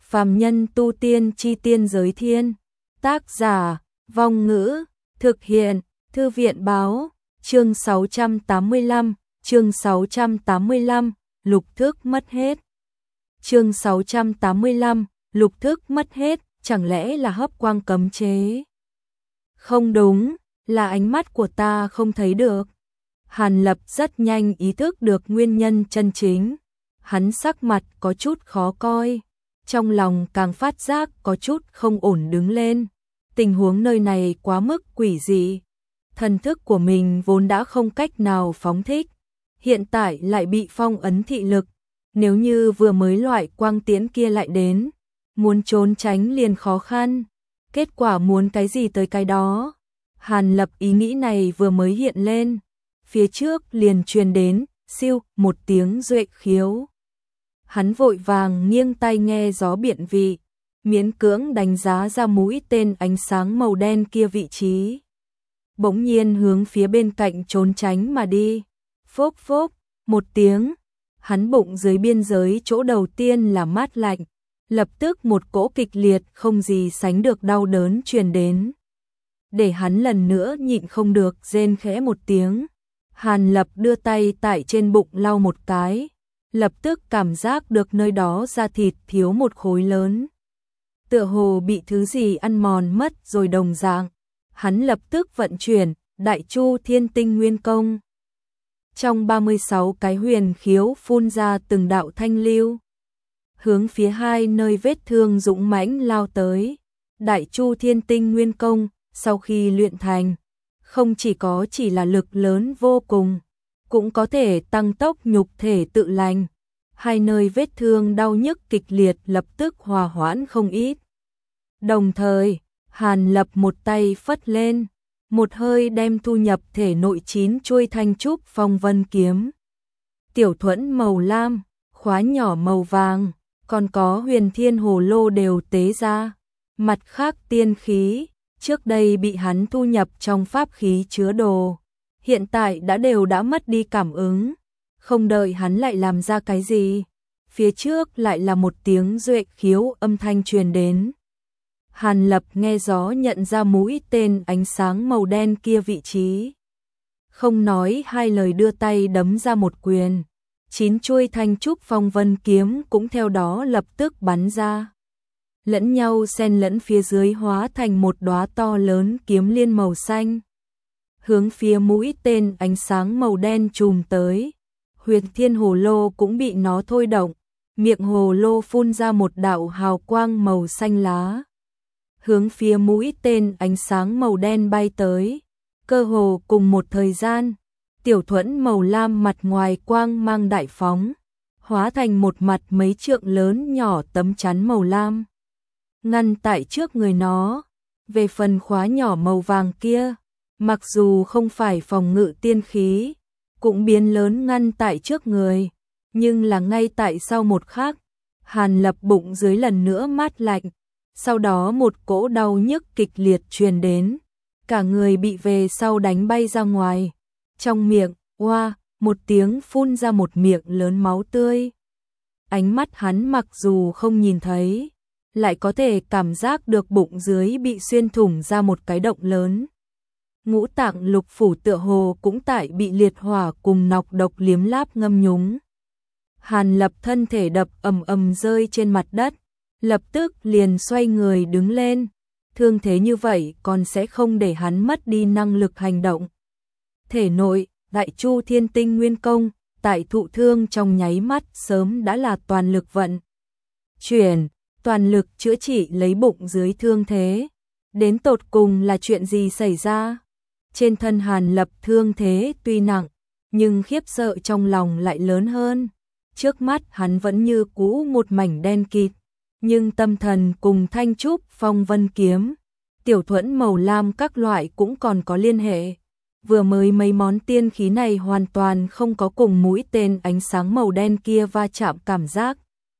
Phàm nhân tu tiên chi tiên giới thiên. Tác giả, Vong Ngữ, thực hiện, Thư viện báo, chương 685, lục thức mất hết. Chương 685, lục thức mất hết, chẳng lẽ là hấp quang cấm chế? Không đúng, là ánh mắt của ta không thấy được. Hàn Lập rất nhanh ý thức được nguyên nhân chân chính. Hắn sắc mặt có chút khó coi, trong lòng càng phát giác có chút không ổn đứng lên. Tình huống nơi này quá mức quỷ dị. Thần thức của mình vốn đã không cách nào phóng thích, hiện tại lại bị phong ấn thị lực. Nếu như vừa mới loại quang tiễn kia lại đến, muốn trốn tránh liền khó khăn. Kết quả muốn cái gì tới cái đó. Hàn Lập ý nghĩ này vừa mới hiện lên, phía trước liền truyền đến, siêu, một tiếng duệ khiếu. Hắn vội vàng nghiêng tai nghe gió biện vị, miễn cưỡng đánh giá ra mũi tên ánh sáng màu đen kia vị trí. Bỗng nhiên hướng phía bên cạnh trốn tránh mà đi. Phốc phốc, một tiếng, hắn bụng dưới biên giới chỗ đầu tiên là mát lạnh, lập tức một cỗ kịch liệt không gì sánh được đau đớn truyền đến. Để hắn lần nữa nhịn không được rên khẽ một tiếng. Hàn Lập đưa tay tại trên bụng lau một cái, lập tức cảm giác được nơi đó da thịt thiếu một khối lớn. Tựa hồ bị thứ gì ăn mòn mất rồi đồng dạng. Hắn lập tức vận chuyển Đại Chu Thiên Tinh Nguyên Công. Trong 36 cái huyền khiếu phun ra từng đạo thanh lưu, hướng phía hai nơi vết thương dũng mãnh lao tới. Đại Chu Thiên Tinh Nguyên Công sau khi luyện thành, không chỉ là lực lớn vô cùng, cũng có thể tăng tốc nhục thể tự lành. Hai nơi vết thương đau nhức kịch liệt lập tức hòa hoãn không ít. Đồng thời, Hàn Lập một tay phất lên, một hơi đem thu nhập thể nội 9 chuôi thanh trúc phong vân kiếm. Tiểu thuẫn màu lam, khóa nhỏ màu vàng, còn có huyền thiên hồ lô đều tế ra. Mặt khác tiên khí, trước đây bị hắn thu nhập trong pháp khí chứa đồ, hiện tại đều đã mất đi cảm ứng. Không đợi hắn lại làm ra cái gì, phía trước lại là một tiếng duệ khiếu âm thanh truyền đến. Hàn Lập nghe gió nhận ra mũi tên ánh sáng màu đen kia vị trí. Không nói hai lời đưa tay đấm ra một quyền. 9 chuôi thanh trúc phong vân kiếm cũng theo đó lập tức bắn ra. Lẫn nhau xen lẫn phía dưới hóa thành một đóa to lớn kiếm liên màu xanh. Hướng phía mũi tên ánh sáng màu đen trùm tới. Huyền thiên hồ lô cũng bị nó thôi động. Miệng hồ lô phun ra một đạo hào quang màu xanh lá, hướng phía mũi tên ánh sáng màu đen bay tới. Cơ hồ cùng một thời gian, tiểu thuẫn màu lam mặt ngoài quang mang đại phóng, hóa thành một mặt mấy trượng lớn nhỏ tấm chắn màu lam, ngăn tại trước người nó. Về phần khóa nhỏ màu vàng kia, mặc dù không phải phòng ngự tiên khí, cũng biến lớn ngăn tại trước người, nhưng là ngay tại sau một khắc, Hàn Lập bụng dưới lần nữa mát lạnh. Sau đó một cỗ đau nhức kịch liệt truyền đến, cả người bị về sau đánh bay ra ngoài. Trong miệng, một tiếng phun ra một miệng lớn máu tươi. Ánh mắt hắn mặc dù không nhìn thấy, lại có thể cảm giác được bụng dưới bị xuyên thủng ra một cái động lớn. Ngũ tạng lục phủ tựa hồ cũng tại bị liệt hỏa cùng nọc độc liếm láp ngâm nhúng. Hàn Lập thân thể đập ầm ầm rơi trên mặt đất, lập tức liền xoay người đứng lên. Thương thế như vậy còn sẽ không để hắn mất đi năng lực hành động. Thể nội, Đại Chu Thiên Tinh Nguyên Công, tại thụ thương trong nháy mắt sớm đã là toàn lực vận chuyển, toàn lực chữa trị lấy bụng dưới thương thế. Đến tột cùng là chuyện gì xảy ra? Trên thân Hàn Lập thương thế tuy nặng, nhưng khiếp sợ trong lòng lại lớn hơn. Trước mắt hắn vẫn như cũ một mảnh đen kịt, nhưng tâm thần cùng thanh trúc phong vân kiếm, tiểu thuẫn màu lam các loại cũng còn có liên hệ. Vừa mới mấy món tiên khí này hoàn toàn không có cùng mũi tên ánh sáng màu đen kia va chạm cảm giác.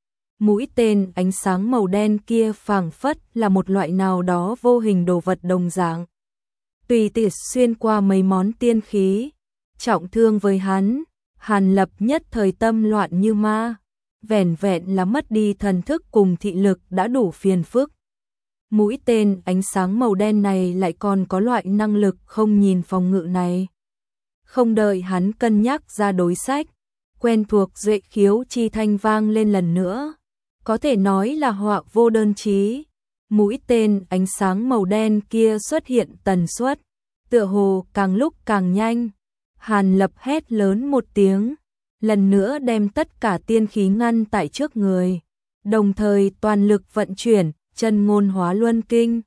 Mũi tên ánh sáng màu đen kia phảng phất là một loại nào đó vô hình đồ vật đồng dạng, tùy tiện xuyên qua mấy món tiên khí, trọng thương với hắn. Hàn Lập nhất thời tâm loạn như ma, vẻn vẹn là mất đi thần thức cùng thị lực đã đủ phiền phức. Mũi tên ánh sáng màu đen này lại còn có loại năng lực không nhìn phòng ngự này. Không đợi hắn cân nhắc ra đối sách, quen thuộc duệ khiếu chi thanh vang lên lần nữa. Có thể nói là họa vô đơn chí. Mũi tên ánh sáng màu đen kia xuất hiện tần suất, tựa hồ càng lúc càng nhanh. Hàn Lập hét lớn một tiếng, lần nữa đem tất cả tiên khí ngăn tại trước người, đồng thời toàn lực vận chuyển chân ngôn hóa luân kinh.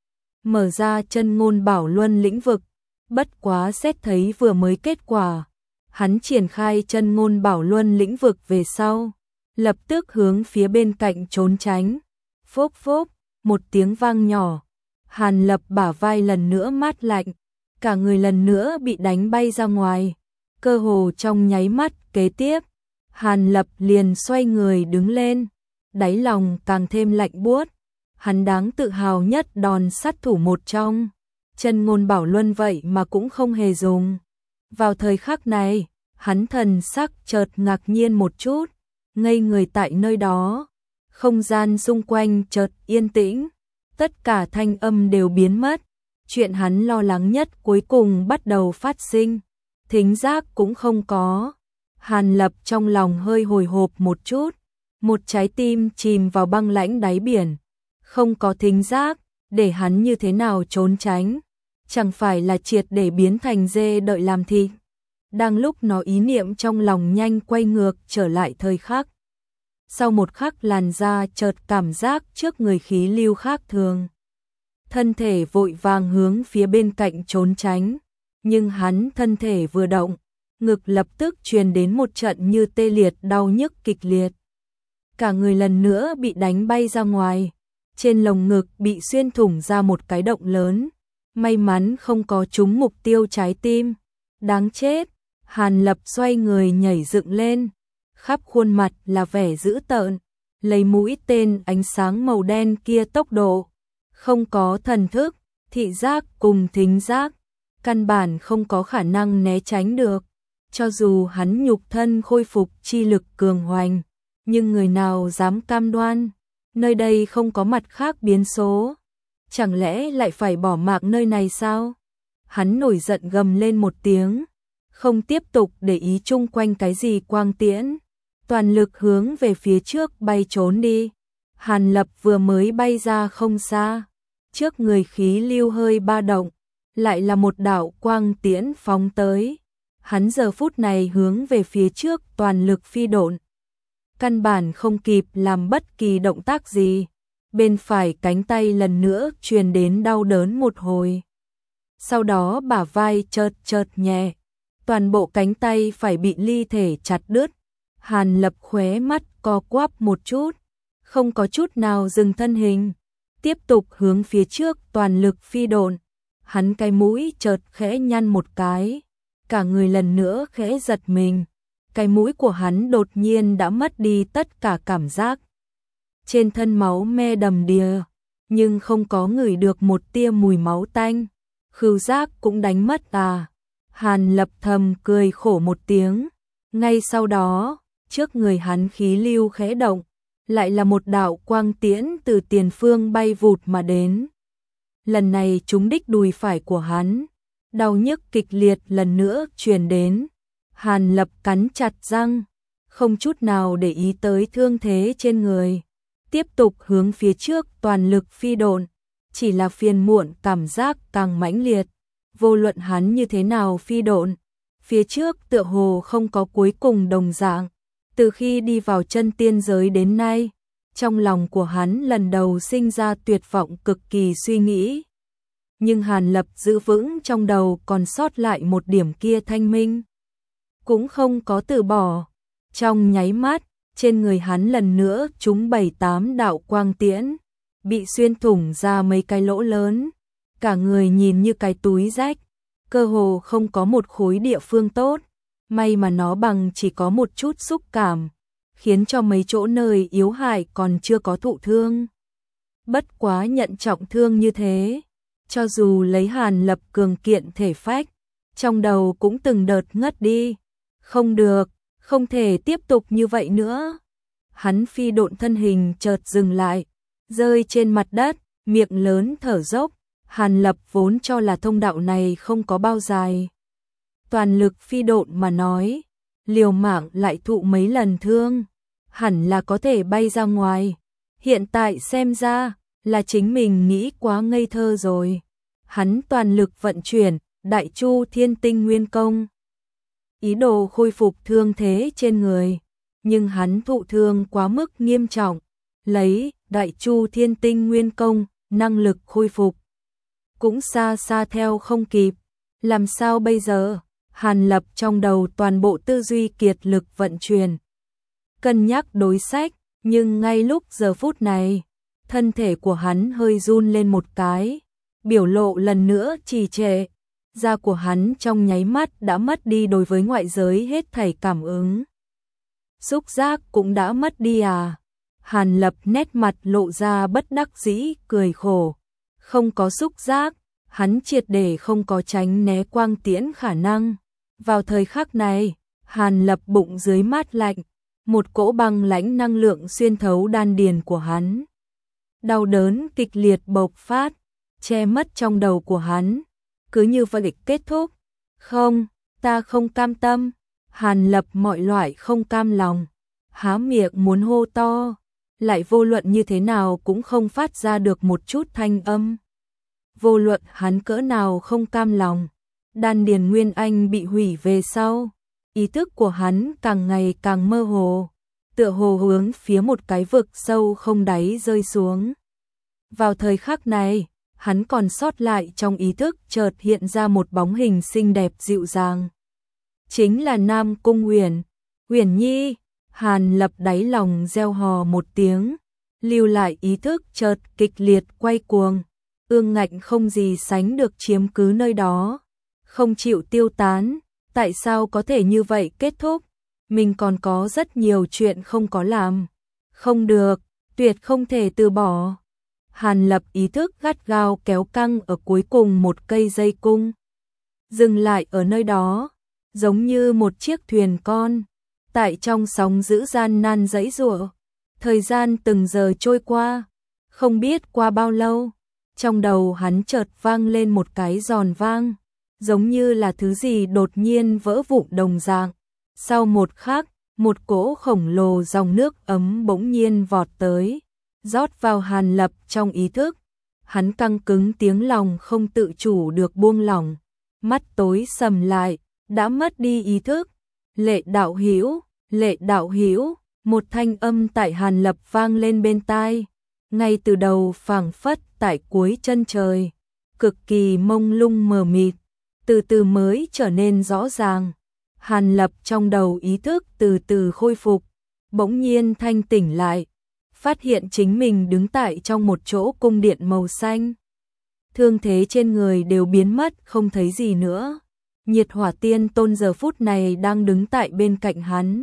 Mở ra chân ngôn bảo luân lĩnh vực, bất quá xét thấy vừa mới kết quả. Hắn triển khai chân ngôn bảo luân lĩnh vực về sau, lập tức hướng phía bên cạnh trốn tránh. Phốc phốc, một tiếng vang nhỏ, Hàn Lập bả vai lần nữa mát lạnh, cả người lần nữa bị đánh bay ra ngoài. Cơ hồ trong nháy mắt kế tiếp, Hàn Lập liền xoay người đứng lên, đáy lòng càng thêm lạnh buốt. Hắn đáng tự hào nhất đòn sát thủ một trong, chân ngôn bảo luân vậy mà cũng không hề dùng. Vào thời khắc này, hắn thần sắc chợt ngạc nhiên một chút, ngây người tại nơi đó. Không gian xung quanh chợt yên tĩnh, tất cả thanh âm đều biến mất. Chuyện hắn lo lắng nhất cuối cùng bắt đầu phát sinh, thính giác cũng không có. Hàn Lập trong lòng hơi hồi hộp một chút, một trái tim chìm vào băng lãnh đáy biển. Không có thính giác, để hắn như thế nào trốn tránh, chẳng phải là triệt để biến thành dê đợi làm thịt. Đang lúc nó ý niệm trong lòng nhanh quay ngược trở lại thời khắc. Sau một khắc làn da chợt cảm giác trước người khí lưu khác thường. Thân thể vội vàng hướng phía bên cạnh trốn tránh, nhưng hắn thân thể vừa động, ngực lập tức truyền đến một trận như tê liệt đau nhức kịch liệt. Cả người lần nữa bị đánh bay ra ngoài, trên lồng ngực bị xuyên thủng ra một cái động lớn. May mắn không có trúng mục tiêu trái tim. Đáng chết, Hàn Lập xoay người nhảy dựng lên, khắp khuôn mặt là vẻ dữ tợn, lấy mũi tên ánh sáng màu đen kia tốc độ. Không có thần thức, thị giác cùng thính giác, căn bản không có khả năng né tránh được. Cho dù hắn nhục thân khôi phục chi lực cường hoành, nhưng người nào dám cam đoan, nơi đây không có mặt khác biến số. Chẳng lẽ lại phải bỏ mặc nơi này sao? Hắn nổi giận gầm lên một tiếng, không tiếp tục để ý chung quanh cái gì quang tiễn, toàn lực hướng về phía trước bay trốn đi. Hàn Lập vừa mới bay ra không xa, trước người khí lưu hơi ba động, lại là một đạo quang tiễn phóng tới. Hắn giờ phút này hướng về phía trước toàn lực phi độn, căn bản không kịp làm bất kỳ động tác gì. Bên phải cánh tay lần nữa truyền đến đau đớn một hồi. Sau đó bả vai chợt nhẹ, toàn bộ cánh tay phải bị ly thể chặt đứt. Hàn Lập khóe mắt co quắp một chút, không có chút nào dừng thân hình, tiếp tục hướng phía trước toàn lực phi độn. Hắn cái mũi chợt khẽ nhăn một cái, cả người lần nữa khẽ giật mình. Cái mũi của hắn đột nhiên đã mất đi tất cả cảm giác. Trên thân máu me đầm đìa, nhưng không có ngửi được một tia mùi máu tanh. Khứu giác cũng đánh mất à? Hàn Lập thầm cười khổ một tiếng. Ngay sau đó, trước người hắn khí lưu khẽ động, lại là một đạo quang tiễn từ tiền phương bay vụt mà đến. Lần này trúng đích đùi phải của hắn, đau nhức kịch liệt lần nữa truyền đến. Hàn Lập cắn chặt răng, không chút nào để ý tới thương thế trên người, tiếp tục hướng phía trước toàn lực phi độn. Chỉ là phiền muộn cảm giác càng mãnh liệt, vô luận hắn như thế nào phi độn, phía trước tựa hồ không có cuối cùng đồng dạng. Từ khi đi vào chân tiên giới đến nay, trong lòng của hắn lần đầu sinh ra tuyệt vọng cực kỳ suy nghĩ. Nhưng Hàn Lập giữ vững trong đầu còn sót lại một điểm kia thanh minh, cũng không có từ bỏ. Trong nháy mắt, trên người hắn lần nữa trúng 7-8 đạo quang tiễn, bị xuyên thủng ra mấy cái lỗ lớn, cả người nhìn như cái túi rách, cơ hồ không có một khối địa phương tốt. May mà nó bằng chỉ có một chút xúc cảm, khiến cho mấy chỗ nơi yếu hại còn chưa có thụ thương. Bất quá nhận trọng thương như thế, cho dù lấy Hàn Lập cường kiện thể phách, trong đầu cũng từng đợt ngất đi. Không được, không thể tiếp tục như vậy nữa. hắn phi độn thân hình chợt dừng lại, rơi trên mặt đất, miệng lớn thở dốc. Hàn Lập vốn cho là thông đạo này không có bao dài. Toàn lực phi độn mà nói, liều mạng lại thụ mấy lần thương, hẳn là có thể bay ra ngoài. Hiện tại xem ra là chính mình nghĩ quá ngây thơ rồi. Hắn toàn lực vận chuyển Đại Chu Thiên Tinh Nguyên Công, ý đồ khôi phục thương thế trên người, nhưng hắn thụ thương quá mức nghiêm trọng, lấy Đại Chu Thiên Tinh Nguyên Công, năng lực khôi phục cũng xa xa theo không kịp. Làm sao bây giờ? Hàn Lập trong đầu toàn bộ tư duy kiệt lực vận chuyển, cân nhắc đối sách, nhưng ngay lúc giờ phút này, thân thể của hắn hơi run lên một cái, biểu lộ lần nữa trì trệ, da của hắn trong nháy mắt đã mất đi đối với ngoại giới hết thảy cảm ứng. Xúc giác cũng đã mất đi à? Hàn Lập nét mặt lộ ra bất đắc dĩ, cười khổ. Không có xúc giác, hắn triệt để không có tránh né quang tiễn khả năng. Vào thời khắc này, Hàn Lập bụng dưới mát lạnh, một cỗ băng lãnh năng lượng xuyên thấu đan điền của hắn. Đau đớn kịch liệt bộc phát, che mất trong đầu của hắn. Cứ như vậy kết thúc. Không, ta không cam tâm. Hàn Lập mọi loại không cam lòng, há miệng muốn hô to, lại vô luận như thế nào cũng không phát ra được một chút thanh âm. Vô luận hắn cỡ nào không cam lòng, đan điền Nguyên Anh bị hủy về sau, ý thức của hắn càng ngày càng mơ hồ, tựa hồ hướng phía một cái vực sâu không đáy rơi xuống. Vào thời khắc này, hắn còn sót lại trong ý thức chợt hiện ra một bóng hình xinh đẹp dịu dàng. Chính là Nam Cung Uyển. Uyển Nhi. Hàn Lập đáy lòng reo hò một tiếng, lưu lại ý thức chợt kịch liệt quay cuồng, ương ngạnh không gì sánh được chiếm cứ nơi đó, không chịu tiêu tán. Tại sao có thể như vậy kết thúc? Mình còn có rất nhiều chuyện không có làm. Không được, tuyệt không thể từ bỏ. Hàn Lập ý thức gắt gao kéo căng ở cuối cùng một cây dây cung, dừng lại ở nơi đó, giống như một chiếc thuyền con, tại trong sóng dữ gian nan giãy giụa. Thời gian từng giờ trôi qua, không biết qua bao lâu, trong đầu hắn chợt vang lên một cái giòn vang, giống như là thứ gì đột nhiên vỡ vụn đồng dạng. Sau một khắc, một cỗ khổng lồ dòng nước ấm bỗng nhiên vọt tới, rót vào Hàn Lập trong ý thức. Hắn căng cứng tiếng lòng không tự chủ được buông lỏng, mắt tối sầm lại, đã mất đi ý thức. Lệ đạo hữu, Lệ đạo hữu, một thanh âm tại Hàn Lập vang lên bên tai, ngay từ đầu phảng phất tại cuối chân trời, cực kỳ mông lung mờ mịt, từ từ mới trở nên rõ ràng. Hàn Lập trong đầu ý thức từ từ khôi phục, bỗng nhiên thanh tỉnh lại, phát hiện chính mình đứng tại trong một chỗ cung điện màu xanh. Thương thế trên người đều biến mất không thấy gì nữa. Nhiệt Hỏa Tiên Tôn giờ phút này đang đứng tại bên cạnh hắn.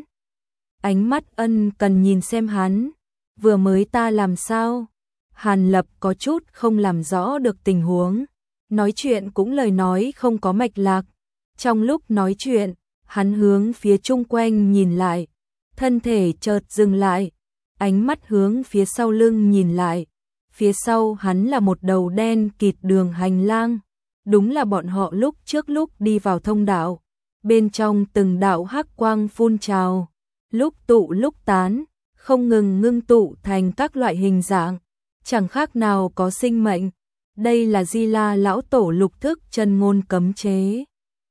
Ánh mắt ân cần nhìn xem hắn. Vừa mới ta làm sao? Hàn Lập có chút không làm rõ được tình huống. Nói chuyện cũng lời nói không có mạch lạc. Trong lúc nói chuyện, hắn hướng phía chung quanh nhìn lại. Thân thể chợt dừng lại. Ánh mắt hướng phía sau lưng nhìn lại. Phía sau hắn là một đầu đen kịt đường hành lang. Đúng là bọn họ lúc trước lúc đi vào thông đạo. Bên trong từng đạo hắc quang phun trào, lúc tụ lúc tán, không ngừng ngưng tụ thành các loại hình dạng, chẳng khác nào có sinh mệnh. Đây là Di La lão tổ lục thức chân ngôn cấm chế.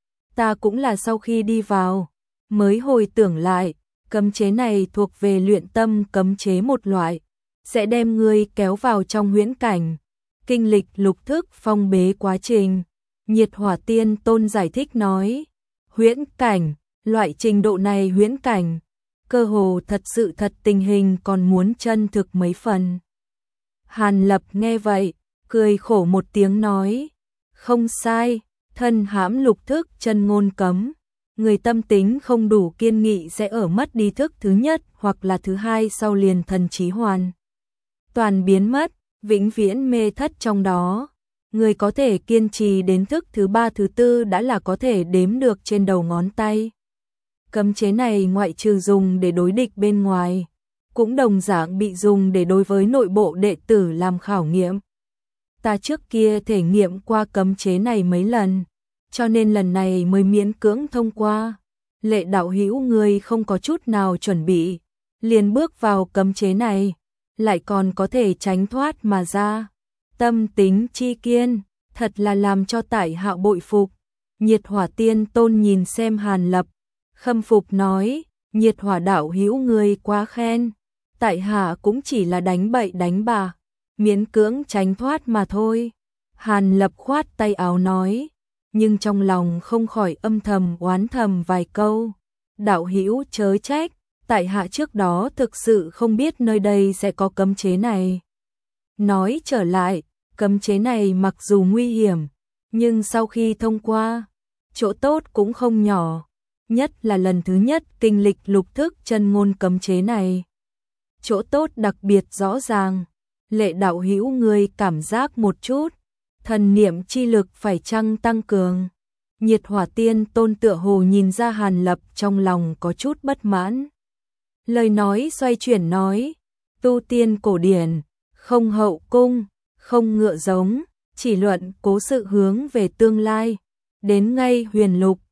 Ta cũng là sau khi đi vào, mới hồi tưởng lại, cấm chế này thuộc về luyện tâm cấm chế một loại, sẽ đem ngươi kéo vào trong huyễn cảnh. Kinh lịch lục thức phong bế quá trình, Nhiệt Hỏa Tiên Tôn giải thích nói, huyễn cảnh, loại trình độ này huyễn cảnh, cơ hồ thật sự thật tình hình còn muốn chân thực mấy phần. Hàn Lập nghe vậy, cười khổ một tiếng nói, không sai, thân hãm lục thức chân ngôn cấm, người tâm tính không đủ kiên nghị sẽ ở mất đi thức thứ nhất hoặc là thứ hai sau liền thần trí hoàn toàn biến mất, vĩnh viễn mê thất trong đó. Người có thể kiên trì đến thức thứ ba thứ tư đã là có thể đếm được trên đầu ngón tay. Cấm chế này ngoại trừ dùng để đối địch bên ngoài, cũng đồng dạng bị dùng để đối với nội bộ đệ tử làm khảo nghiệm. Ta trước kia thể nghiệm qua cấm chế này mấy lần, cho nên lần này mới miễn cưỡng thông qua. Lệ đạo hữu ngươi không có chút nào chuẩn bị, liền bước vào cấm chế này, lại còn có thể tránh thoát mà ra. Tâm tính chi kiên, thật là làm cho tại hạ bội phục. Nhiệt Hỏa Tiên Tôn nhìn xem Hàn Lập, khâm phục nói, Nhiệt Hỏa đạo hữu ngươi quá khen, tại hạ cũng chỉ là đánh bậy đánh bạ, miễn cưỡng tránh thoát mà thôi. Hàn Lập khoát tay áo nói, nhưng trong lòng không khỏi âm thầm oán thầm vài câu. Đạo hữu chớ trách, tại hạ trước đó thực sự không biết nơi đây sẽ có cấm chế này. Nói trở lại, cấm chế này mặc dù nguy hiểm, nhưng sau khi thông qua, chỗ tốt cũng không nhỏ, nhất là lần thứ nhất kinh lịch lục thức chân ngôn cấm chế này. Chỗ tốt đặc biệt rõ ràng, Lệ đạo hữu ngươi cảm giác một chút, thần niệm chi lực phải chăng tăng cường. Nhiệt Hỏa Tiên Tôn tựa hồ nhìn ra Hàn Lập trong lòng có chút bất mãn. Lời nói xoay chuyển nói, tu tiên cổ điển, không hậu cung, không ngựa giống, chỉ luận cố sự hướng về tương lai. Đến ngay huyền lục,